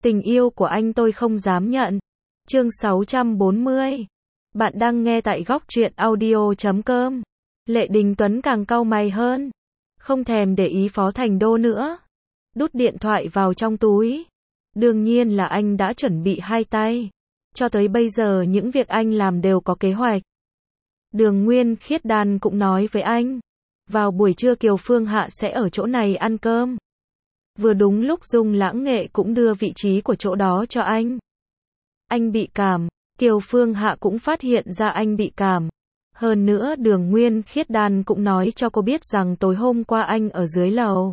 Tình yêu của anh tôi không dám nhận. Chương 640. Bạn đang nghe tại góc truyện audio.com. Lệ Đình Tuấn càng cau mày hơn. Không thèm để ý Phó Thành Đô nữa. Đút điện thoại vào trong túi. Đương nhiên là anh đã chuẩn bị hai tay. Cho tới bây giờ những việc anh làm đều có kế hoạch. Đường Nguyên Khiết Đan cũng nói với anh. Vào buổi trưa Kiều Phương Hạ sẽ ở chỗ này ăn cơm. Vừa đúng lúc Dung Lãng Nghệ cũng đưa vị trí của chỗ đó cho anh. Anh bị cảm, Kiều Phương Hạ cũng phát hiện ra anh bị cảm. Hơn nữa Đường Nguyên Khiết Đan cũng nói cho cô biết rằng tối hôm qua anh ở dưới lầu.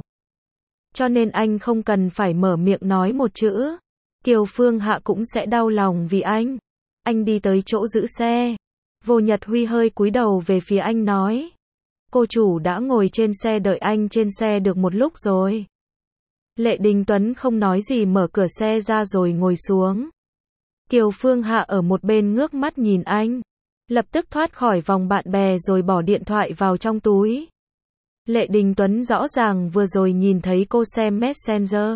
Cho nên anh không cần phải mở miệng nói một chữ. Kiều Phương Hạ cũng sẽ đau lòng vì anh. Anh đi tới chỗ giữ xe. Vô Nhật Huy hơi cúi đầu về phía anh nói. Cô chủ đã ngồi trên xe đợi anh trên xe được một lúc rồi. Lệ Đình Tuấn không nói gì mở cửa xe ra rồi ngồi xuống. Kiều Phương Hạ ở một bên ngước mắt nhìn anh. Lập tức thoát khỏi vòng bạn bè rồi bỏ điện thoại vào trong túi. Lệ Đình Tuấn rõ ràng vừa rồi nhìn thấy cô xem Messenger.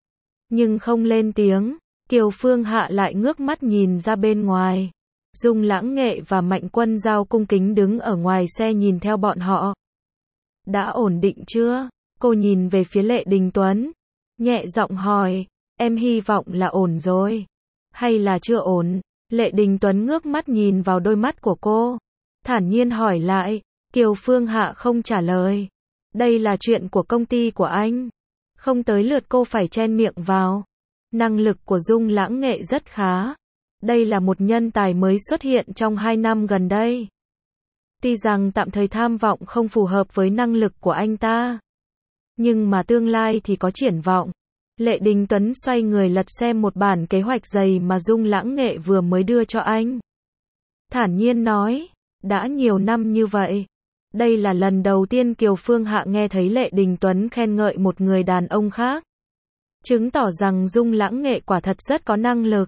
Nhưng không lên tiếng. Kiều Phương Hạ lại ngước mắt nhìn ra bên ngoài. Dung Lãng Nghệ và Mạnh Quân Giao cung kính đứng ở ngoài xe nhìn theo bọn họ. Đã ổn định chưa? Cô nhìn về phía Lệ Đình Tuấn. Nhẹ giọng hỏi. Em hy vọng là ổn rồi. Hay là chưa ổn? Lệ Đình Tuấn ngước mắt nhìn vào đôi mắt của cô. Thản nhiên hỏi lại. Kiều Phương Hạ không trả lời. Đây là chuyện của công ty của anh. Không tới lượt cô phải chen miệng vào. Năng lực của Dung Lãng Nghệ rất khá. Đây là một nhân tài mới xuất hiện trong 2 năm gần đây. Tuy rằng tạm thời tham vọng không phù hợp với năng lực của anh ta. Nhưng mà tương lai thì có triển vọng. Lệ Đình Tuấn xoay người lật xem một bản kế hoạch dày mà Dung Lãng Nghệ vừa mới đưa cho anh. Thản nhiên nói, đã nhiều năm như vậy. Đây là lần đầu tiên Kiều Phương Hạ nghe thấy Lệ Đình Tuấn khen ngợi một người đàn ông khác. Chứng tỏ rằng Dung Lãng Nghệ quả thật rất có năng lực.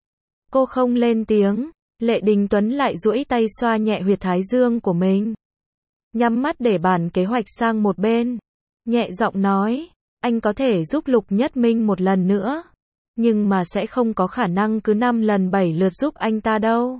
Cô không lên tiếng, Lệ Đình Tuấn lại duỗi tay xoa nhẹ huyệt thái dương của mình. Nhắm mắt để bản kế hoạch sang một bên. Nhẹ giọng nói, anh có thể giúp Lục Nhất Minh một lần nữa. Nhưng mà sẽ không có khả năng cứ 5 lần 7 lượt giúp anh ta đâu.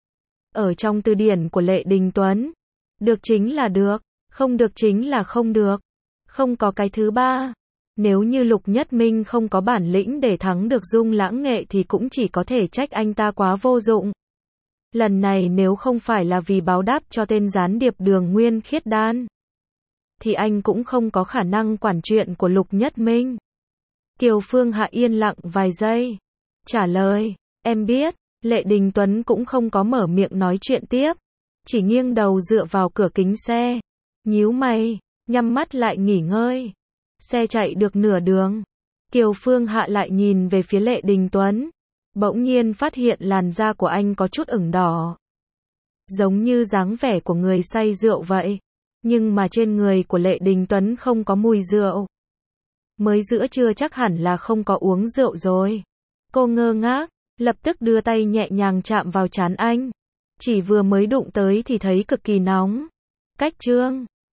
Ở trong từ điển của Lệ Đình Tuấn, được chính là được, không được chính là không được. Không có cái thứ ba. Nếu như Lục Nhất Minh không có bản lĩnh để thắng được Dung Lãng Nghệ thì cũng chỉ có thể trách anh ta quá vô dụng. Lần này nếu không phải là vì báo đáp cho tên gián điệp Đường Nguyên Khiết Đan, thì anh cũng không có khả năng quản chuyện của Lục Nhất Minh. Kiều Phương Hạ yên lặng vài giây. Trả lời, em biết. Lệ Đình Tuấn cũng không có mở miệng nói chuyện tiếp. Chỉ nghiêng đầu dựa vào cửa kính xe. Nhíu mày, nhắm mắt lại nghỉ ngơi. Xe chạy được nửa đường. Kiều Phương Hạ lại nhìn về phía Lệ Đình Tuấn. Bỗng nhiên phát hiện làn da của anh có chút ửng đỏ. Giống như dáng vẻ của người say rượu vậy. Nhưng mà trên người của Lệ Đình Tuấn không có mùi rượu. Mới giữa trưa chắc hẳn là không có uống rượu rồi. Cô ngơ ngác, lập tức đưa tay nhẹ nhàng chạm vào trán anh. Chỉ vừa mới đụng tới thì thấy cực kỳ nóng. Cách chương